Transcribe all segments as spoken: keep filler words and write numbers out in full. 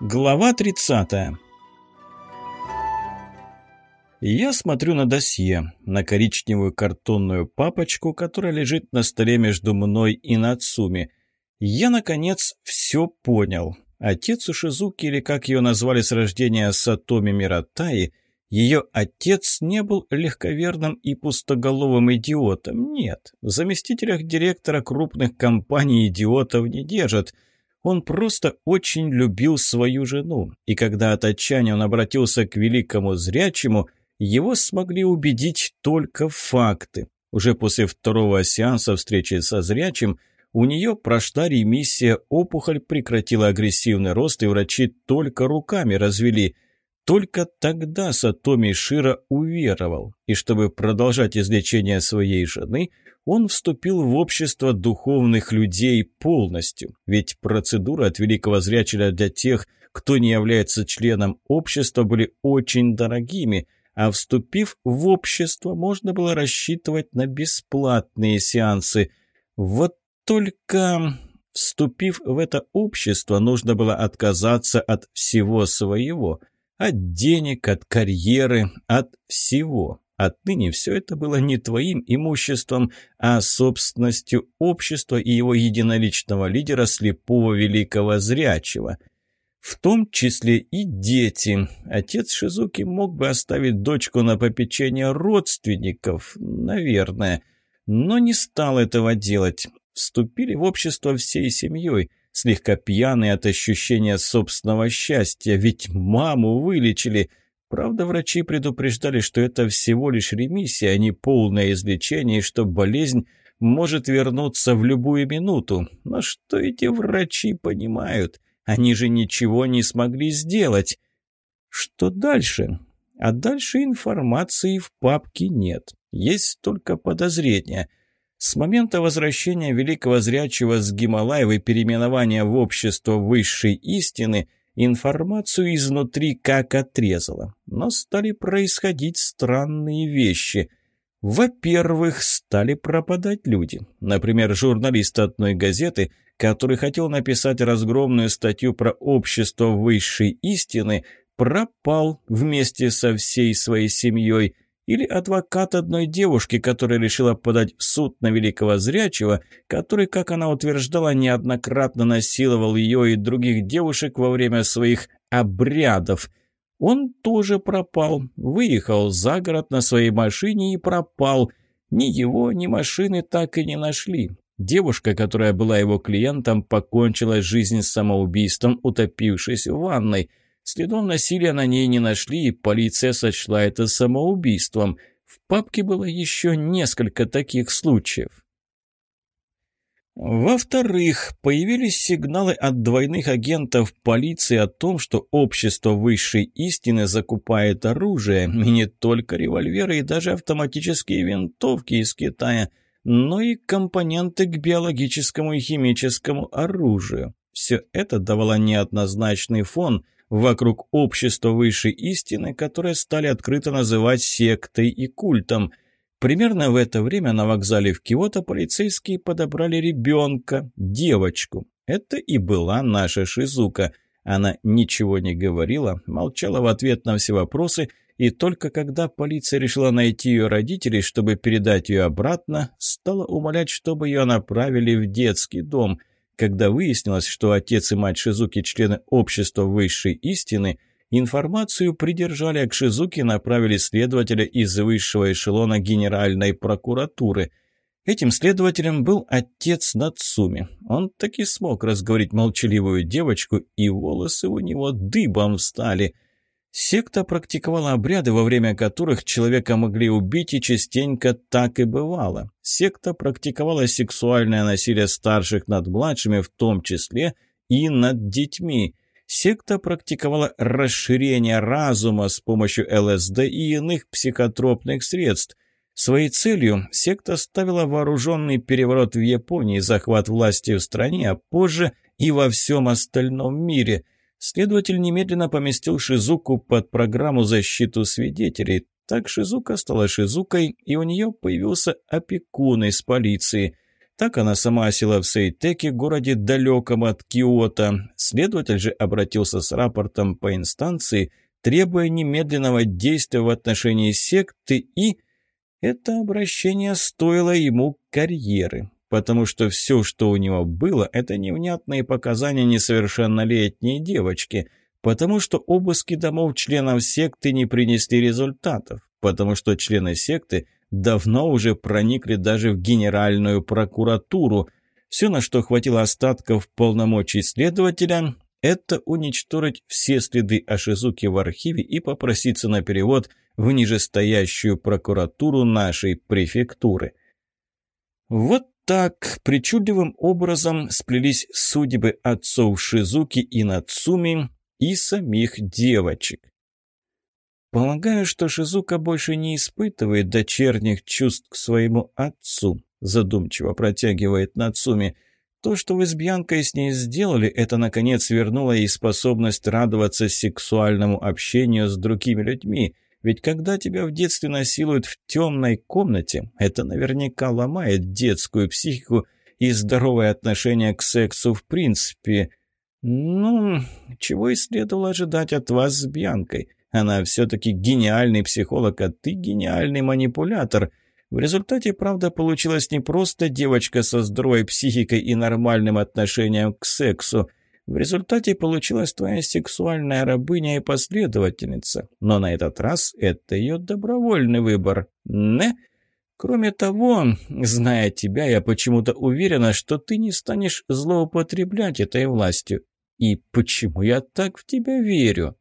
Глава тридцатая. Я смотрю на досье, на коричневую картонную папочку, которая лежит на столе между мной и Нацуми. Я, наконец, все понял. Отец у Шизуки, или как ее назвали с рождения Сатоми Миротаи, ее отец не был легковерным и пустоголовым идиотом. Нет, в заместителях директора крупных компаний идиотов не держат. Он просто очень любил свою жену, и когда от отчаяния он обратился к великому зрячему, его смогли убедить только факты. Уже после второго сеанса встречи со зрячим у нее прошла ремиссия, опухоль прекратила агрессивный рост, и врачи только руками развели. Только тогда Сатоми Широ уверовал, и чтобы продолжать излечение своей жены, он вступил в общество духовных людей полностью, ведь процедуры от великого зрячего для тех, кто не является членом общества, были очень дорогими, а вступив в общество, можно было рассчитывать на бесплатные сеансы. Вот только вступив в это общество, нужно было отказаться от всего своего, от денег, от карьеры, от всего. Отныне все это было не твоим имуществом, а собственностью общества и его единоличного лидера, слепого великого зрячего. В том числе и дети. Отец Шизуки мог бы оставить дочку на попечение родственников, наверное, но не стал этого делать. Вступили в общество всей семьей, слегка пьяные от ощущения собственного счастья, ведь маму вылечили. Правда, врачи предупреждали, что это всего лишь ремиссия, а не полное излечение, и что болезнь может вернуться в любую минуту. Но что эти врачи понимают? Они же ничего не смогли сделать. Что дальше? А дальше информации в папке нет. Есть только подозрения. С момента возвращения великого зрячего с Гималаев и переименования в общество высшей истины информацию изнутри как отрезало. Но стали происходить странные вещи. Во-первых, стали пропадать люди. Например, журналист одной газеты, который хотел написать разгромную статью про общество высшей истины, пропал вместе со всей своей семьей. Или адвокат одной девушки, которая решила подать в суд на великого зрячего, который, как она утверждала, неоднократно насиловал ее и других девушек во время своих обрядов. Он тоже пропал, выехал за город на своей машине и пропал. Ни его, ни машины так и не нашли. Девушка, которая была его клиентом, покончила жизнь самоубийством, утопившись в ванной. Следов насилия на ней не нашли, и полиция сочла это самоубийством. В папке было еще несколько таких случаев. Во-вторых, появились сигналы от двойных агентов полиции о том, что общество высшей истины закупает оружие, и не только револьверы и даже автоматические винтовки из Китая, но и компоненты к биологическому и химическому оружию. Все это давало неоднозначный фон вокруг общества высшей истины, которое стали открыто называть сектой и культом. Примерно в это время на вокзале в Киото полицейские подобрали ребенка, девочку. Это и была наша Шизука. Она ничего не говорила, молчала в ответ на все вопросы, и только когда полиция решила найти ее родителей, чтобы передать ее обратно, стала умолять, чтобы ее направили в детский дом. Когда выяснилось, что отец и мать Шизуки – члены общества высшей истины, информацию придержали, а к Шизуке направили следователя из высшего эшелона Генеральной прокуратуры. Этим следователем был отец Нацуми. Он таки смог разговорить молчаливую девочку, и волосы у него дыбом встали. Секта практиковала обряды, во время которых человека могли убить, и частенько так и бывало. Секта практиковала сексуальное насилие старших над младшими, в том числе и над детьми. Секта практиковала расширение разума с помощью эл эс дэ и иных психотропных средств. Своей целью секта ставила вооруженный переворот в Японии, захват власти в стране, а позже и во всем остальном мире. Следователь немедленно поместил Шизуку под программу защиту свидетелей. Так Шизука стала Шизукой, и у нее появился опекун из полиции. Так она сама осела в Сейтеке, городе далеком от Киото. Следователь же обратился с рапортом по инстанции, требуя немедленного действия в отношении секты, и это обращение стоило ему карьеры, потому что все, что у него было, это невнятные показания несовершеннолетней девочки, потому что обыски домов членов секты не принесли результатов, потому что члены секты давно уже проникли даже в Генеральную прокуратуру. Все, на что хватило остатков полномочий следователя, это уничтожить все следы о Шизуке в архиве и попроситься на перевод в нижестоящую прокуратуру нашей префектуры. Вот так причудливым образом сплелись судьбы отцов Шизуки и Нацуми и самих девочек. «Полагаю, что Шизука больше не испытывает дочерних чувств к своему отцу», задумчиво протягивает Нацуми. «То, что вы с Бьянкой с ней сделали, это, наконец, вернуло ей способность радоваться сексуальному общению с другими людьми. Ведь когда тебя в детстве насилуют в темной комнате, это наверняка ломает детскую психику и здоровое отношение к сексу в принципе. Ну, чего и следовало ожидать от вас с Бьянкой. Она все-таки гениальный психолог, а ты гениальный манипулятор. В результате, правда, получилась не просто девочка со здоровой психикой и нормальным отношением к сексу. В результате получилась твоя сексуальная рабыня и последовательница. Но на этот раз это ее добровольный выбор. Не? Кроме того, зная тебя, я почему-то уверена, что ты не станешь злоупотреблять этой властью. И почему я так в тебя верю?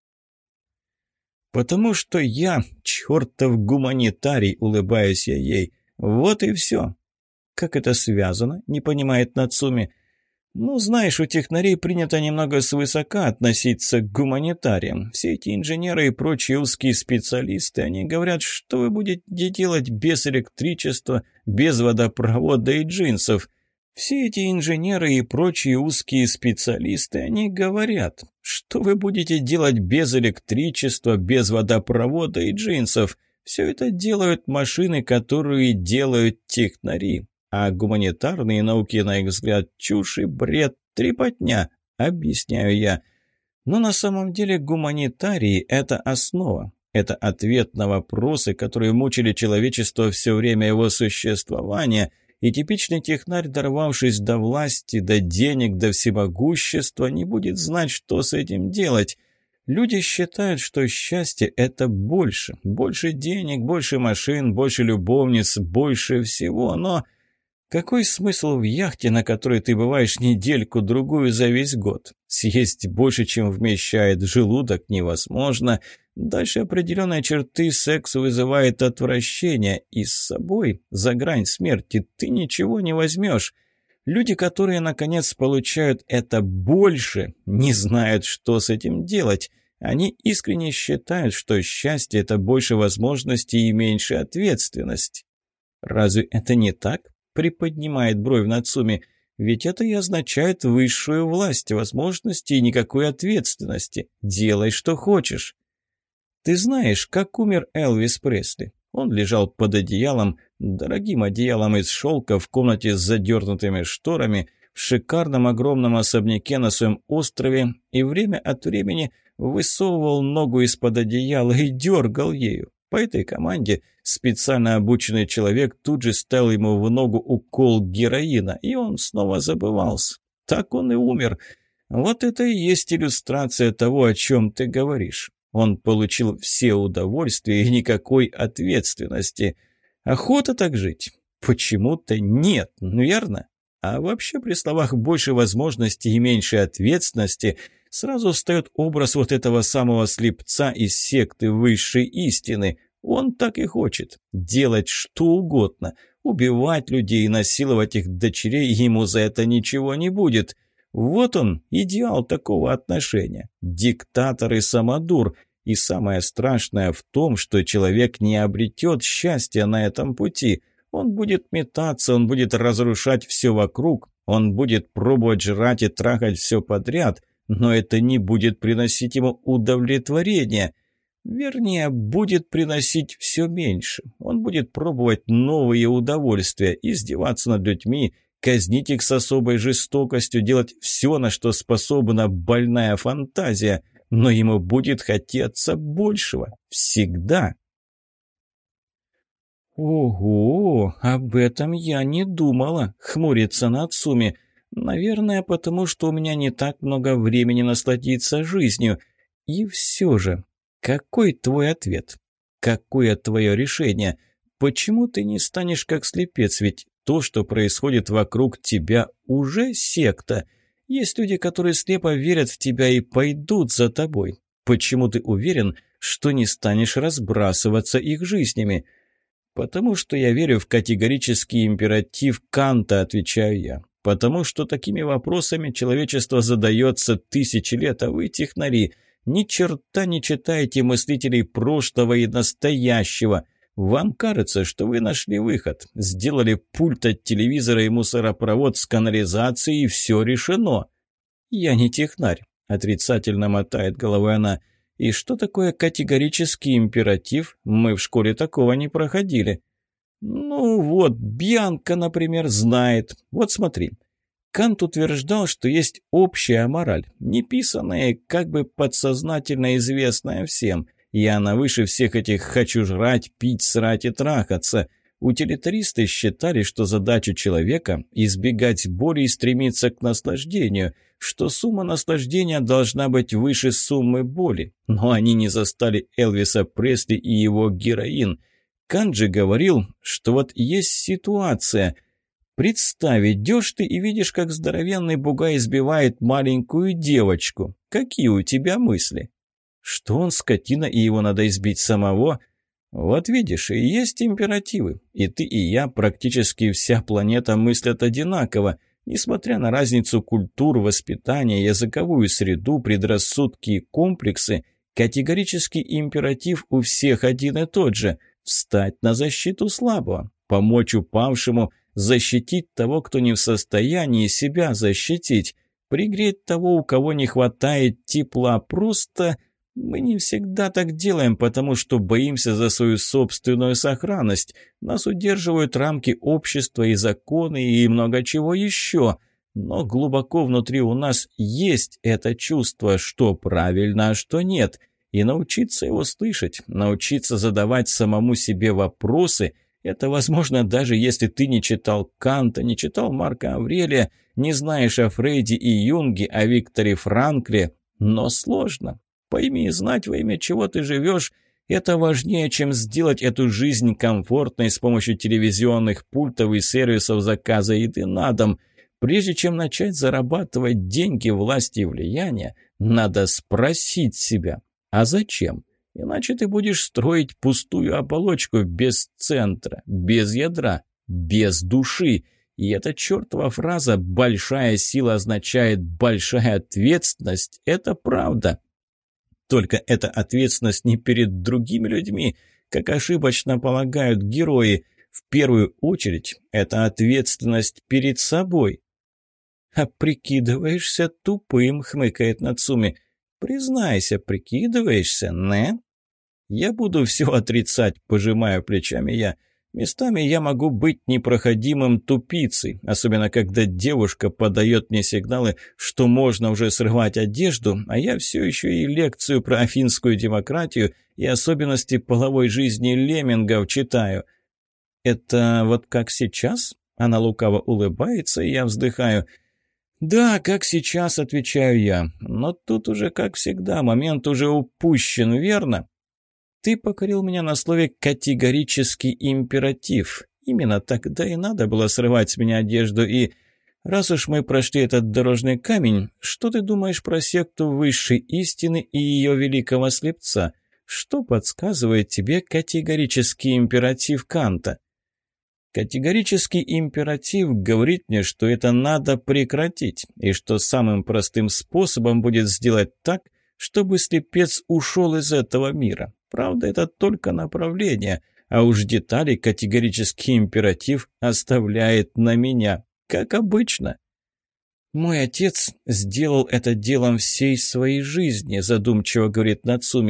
«Потому что я чертов гуманитарий», — улыбаюсь я ей. «Вот и все». «Как это связано?» — не понимает Нацуми. «Ну, знаешь, у технарей принято немного свысока относиться к гуманитариям. Все эти инженеры и прочие узкие специалисты, они говорят, что вы будете делать без электричества, без водопровода и джинсов. Все эти инженеры и прочие узкие специалисты, они говорят, что вы будете делать без электричества, без водопровода и джинсов. Все это делают машины, которые делают технари. А гуманитарные науки, на их взгляд, чушь и бред, трепотня, объясняю я. Но на самом деле гуманитарии – это основа. Это ответ на вопросы, которые мучили человечество все время его существования – и типичный технарь, дорвавшись до власти, до денег, до всемогущества, не будет знать, что с этим делать. Люди считают, что счастье – это больше. Больше денег, больше машин, больше любовниц, больше всего. Но какой смысл в яхте, на которой ты бываешь недельку-другую за весь год? Съесть больше, чем вмещает желудок, невозможно. Дальше определенной черты секс вызывает отвращение, и с собой, за грань смерти, ты ничего не возьмешь. Люди, которые, наконец, получают это больше, не знают, что с этим делать. Они искренне считают, что счастье – это больше возможностей и меньше ответственность. «Разве это не так?» – приподнимает бровь Нацуми. «Ведь это и означает высшую власть, возможности и никакой ответственности. Делай, что хочешь». «Ты знаешь, как умер Элвис Пресли?» Он лежал под одеялом, дорогим одеялом из шелка, в комнате с задернутыми шторами, в шикарном огромном особняке на своем острове, и время от времени высовывал ногу из-под одеяла и дергал ею. По этой команде специально обученный человек тут же ставил ему в ногу укол героина, и он снова забывался. Так он и умер. Вот это и есть иллюстрация того, о чем ты говоришь. Он получил все удовольствия и никакой ответственности. Охота так жить? Почему-то нет, верно? А вообще при словах «больше возможностей и меньше ответственности» сразу встает образ вот этого самого слепца из секты высшей истины. Он так и хочет. Делать что угодно. Убивать людей и насиловать их дочерей, ему за это ничего не будет. Вот он, идеал такого отношения. Диктатор и самодур. И самое страшное в том, что человек не обретет счастья на этом пути. Он будет метаться, он будет разрушать все вокруг, он будет пробовать жрать и трахать все подряд, но это не будет приносить ему удовлетворения. Вернее, будет приносить все меньше. Он будет пробовать новые удовольствия, издеваться над людьми, казнить их с особой жестокостью, делать все, на что способна больная фантазия. Но ему будет хотеться большего. Всегда. «Ого, об этом я не думала», — хмурится Нацуми. «Наверное, потому что у меня не так много времени насладиться жизнью. И все же, какой твой ответ? Какое твое решение? Почему ты не станешь как слепец? Ведь то, что происходит вокруг тебя, уже секта. Есть люди, которые слепо верят в тебя и пойдут за тобой. Почему ты уверен, что не станешь разбрасываться их жизнями?» «Потому что я верю в категорический императив Канта», — отвечаю я. «Потому что такими вопросами человечество задается тысячи лет, а вы, технари, ни черта не читаете мыслителей прошлого и настоящего. Вам кажется, что вы нашли выход, сделали пульт от телевизора и мусоропровод с канализацией, и все решено». «Я не технарь», — отрицательно мотает головой она. «И что такое категорический императив? Мы в школе такого не проходили». «Ну вот, Бьянка, например, знает. Вот смотри. Кант утверждал, что есть общая мораль, неписанная и как бы подсознательно известная всем. И она выше всех этих «хочу жрать, пить, срать и трахаться». Утилитаристы считали, что задача человека – избегать боли и стремиться к наслаждению, что сумма наслаждения должна быть выше суммы боли. Но они не застали Элвиса Пресли и его героин. Кант же говорил, что вот есть ситуация. Представь, идешь ты и видишь, как здоровенный бугай избивает маленькую девочку. Какие у тебя мысли? Что он скотина и его надо избить самого? Вот видишь, и есть императивы. И ты, и я, практически вся планета мыслят одинаково. Несмотря на разницу культур, воспитания, языковую среду, предрассудки и комплексы, категорический императив у всех один и тот же – встать на защиту слабого, помочь упавшему, защитить того, кто не в состоянии себя защитить, пригреть того, у кого не хватает тепла. Просто мы не всегда так делаем, потому что боимся за свою собственную сохранность. Нас удерживают рамки общества и законы и много чего еще. Но глубоко внутри у нас есть это чувство, что правильно, а что нет. И научиться его слышать, научиться задавать самому себе вопросы – это возможно даже если ты не читал Канта, не читал Марка Аврелия, не знаешь о Фрейде и Юнге, о Викторе Франкле. Но сложно. Пойми, знать, во имя чего ты живешь – это важнее, чем сделать эту жизнь комфортной с помощью телевизионных пультов и сервисов заказа еды на дом. Прежде чем начать зарабатывать деньги, власть и влияние, надо спросить себя, а зачем? Иначе ты будешь строить пустую оболочку без центра, без ядра, без души. И эта чертова фраза «большая сила означает большая ответственность» – это правда. Только эта ответственность не перед другими людьми, как ошибочно полагают герои. В первую очередь, это ответственность перед собой. «А прикидываешься тупым», — хмыкает Нацуми. «Признайся, прикидываешься, не?» «Я буду все отрицать», — пожимаю плечами я. «Местами я могу быть непроходимым тупицей, особенно когда девушка подает мне сигналы, что можно уже срывать одежду, а я все еще и лекцию про афинскую демократию и особенности половой жизни леммингов читаю». «Это вот как сейчас?» Она лукаво улыбается, и я вздыхаю. «Да, как сейчас», — отвечаю я. «Но тут уже, как всегда, момент уже упущен, верно?» «Ты покорил меня на слове «категорический императив». Именно тогда и надо было срывать с меня одежду. И раз уж мы прошли этот дорожный камень, что ты думаешь про секту высшей истины и ее великого слепца? Что подсказывает тебе категорический императив Канта?» «Категорический императив говорит мне, что это надо прекратить, и что самым простым способом будет сделать так, чтобы слепец ушел из этого мира. Правда, это только направление, а уж детали категорический императив оставляет на меня, как обычно». «Мой отец сделал это делом всей своей жизни», задумчиво говорит Нацуми.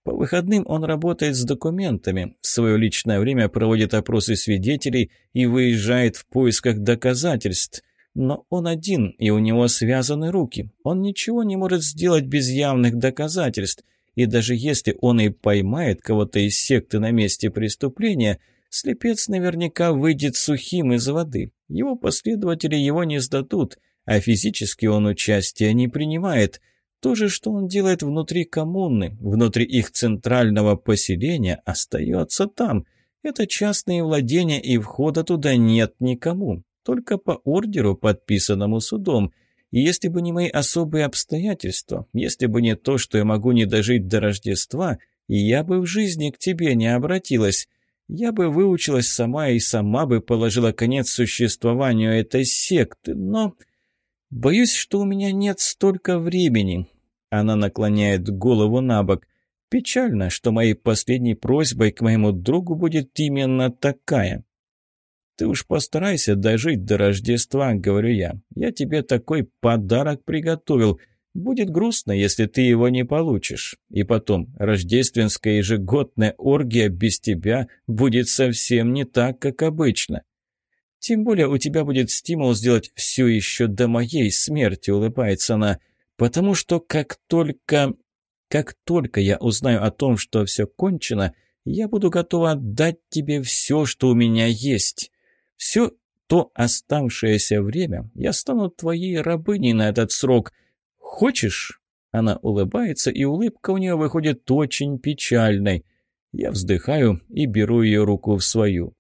По выходным он работает с документами, в свое личное время проводит опросы свидетелей и выезжает в поисках доказательств. Но он один, и у него связаны руки. Он ничего не может сделать без явных доказательств. И даже если он и поймает кого-то из секты на месте преступления, слепец наверняка выйдет сухим из воды. Его последователи его не сдадут, а физически он участия не принимает. То же, что он делает внутри коммуны, внутри их центрального поселения, остается там. Это частные владения, и входа туда нет никому. Только по ордеру, подписанному судом. И если бы не мои особые обстоятельства, если бы не то, что я могу не дожить до Рождества, я бы в жизни к тебе не обратилась. Я бы выучилась сама и сама бы положила конец существованию этой секты, но... Боюсь, что у меня нет столько времени. Она наклоняет голову на бок. Печально, что моей последней просьбой к моему другу будет именно такая. «Ты уж постарайся дожить до Рождества», — говорю я. «Я тебе такой подарок приготовил. Будет грустно, если ты его не получишь. И потом, рождественская ежегодная оргия без тебя будет совсем не так, как обычно. Тем более у тебя будет стимул сделать все еще до моей смерти», — улыбается она. «Потому что как только... как только я узнаю о том, что все кончено, я буду готова отдать тебе все, что у меня есть». Все то оставшееся время я стану твоей рабыней на этот срок. Хочешь?» Она улыбается, и улыбка у нее выходит очень печальной. Я вздыхаю и беру ее руку в свою.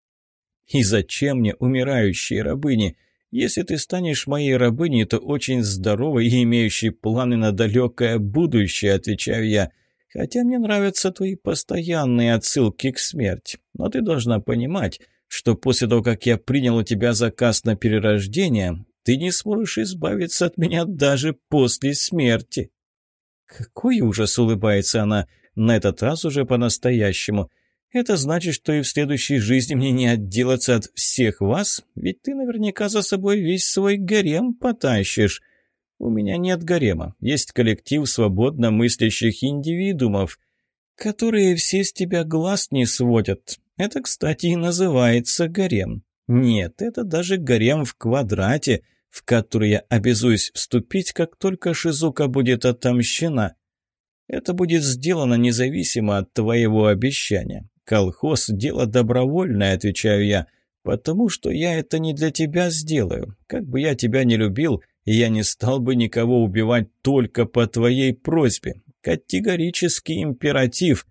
«И зачем мне умирающие рабыни? Если ты станешь моей рабыней, то очень здоровой и имеющей планы на далекое будущее», — отвечаю я. «Хотя мне нравятся твои постоянные отсылки к смерти. Но ты должна понимать, что после того, как я принял у тебя заказ на перерождение, ты не сможешь избавиться от меня даже после смерти». «Какой ужас!» — улыбается она, на этот раз уже по-настоящему. «Это значит, что и в следующей жизни мне не отделаться от всех вас? Ведь ты наверняка за собой весь свой гарем потащишь». «У меня нет гарема. Есть коллектив свободно мыслящих индивидуумов, которые все с тебя глаз не сводят. Это, кстати, и называется гарем. Нет, это даже гарем в квадрате, в который я обязуюсь вступить, как только Шизука будет отомщена. Это будет сделано независимо от твоего обещания. Колхоз – дело добровольное», – отвечаю я, – «потому что я это не для тебя сделаю. Как бы я тебя не любил, я не стал бы никого убивать только по твоей просьбе. Категорический императив».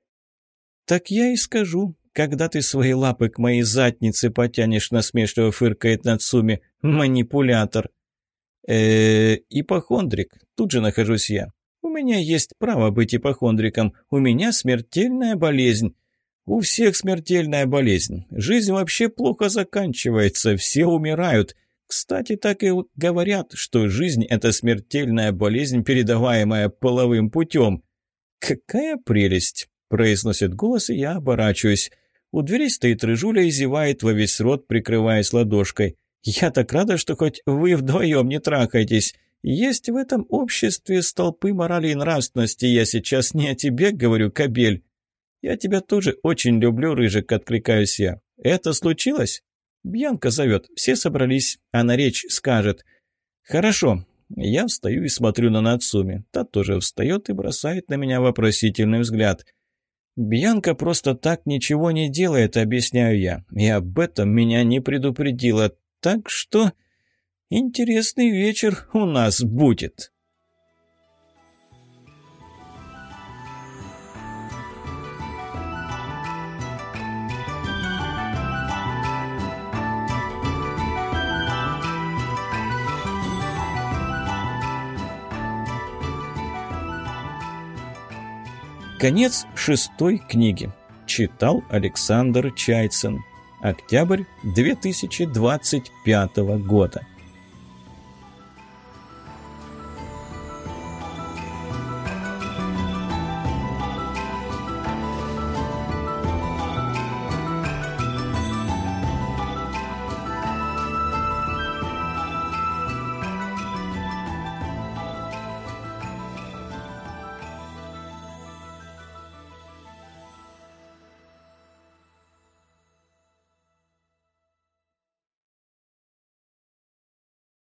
«Так я и скажу, когда ты свои лапы к моей заднице потянешь», — насмешливо фыркает Нацуми. «Манипулятор». э ипохондрик. Тут же нахожусь я. «У меня есть право быть ипохондриком. У меня смертельная болезнь». «У всех смертельная болезнь. Жизнь вообще плохо заканчивается. Все умирают. Кстати, так и говорят, что жизнь — это смертельная болезнь, передаваемая половым путем». «Какая прелесть!» — произносит голос, и я оборачиваюсь. У двери стоит Рыжуля и зевает во весь рот, прикрываясь ладошкой. «Я так рада, что хоть вы вдвоем не трахаетесь. Есть в этом обществе столпы морали и нравственности. Я сейчас не о тебе говорю, кобель». «Я тебя тоже очень люблю, Рыжик», — откликаюсь я. «Это случилось?» «Бьянка зовет. Все собрались. Она речь скажет». «Хорошо». Я встаю и смотрю на Нацуми. Та тоже встает и бросает на меня вопросительный взгляд. «Бьянка просто так ничего не делает», — объясняю я. «И об этом меня не предупредила. Так что интересный вечер у нас будет». Конец шестой книги. Читал Александр Чайцин. Октябрь две тысячи двадцать пятого года.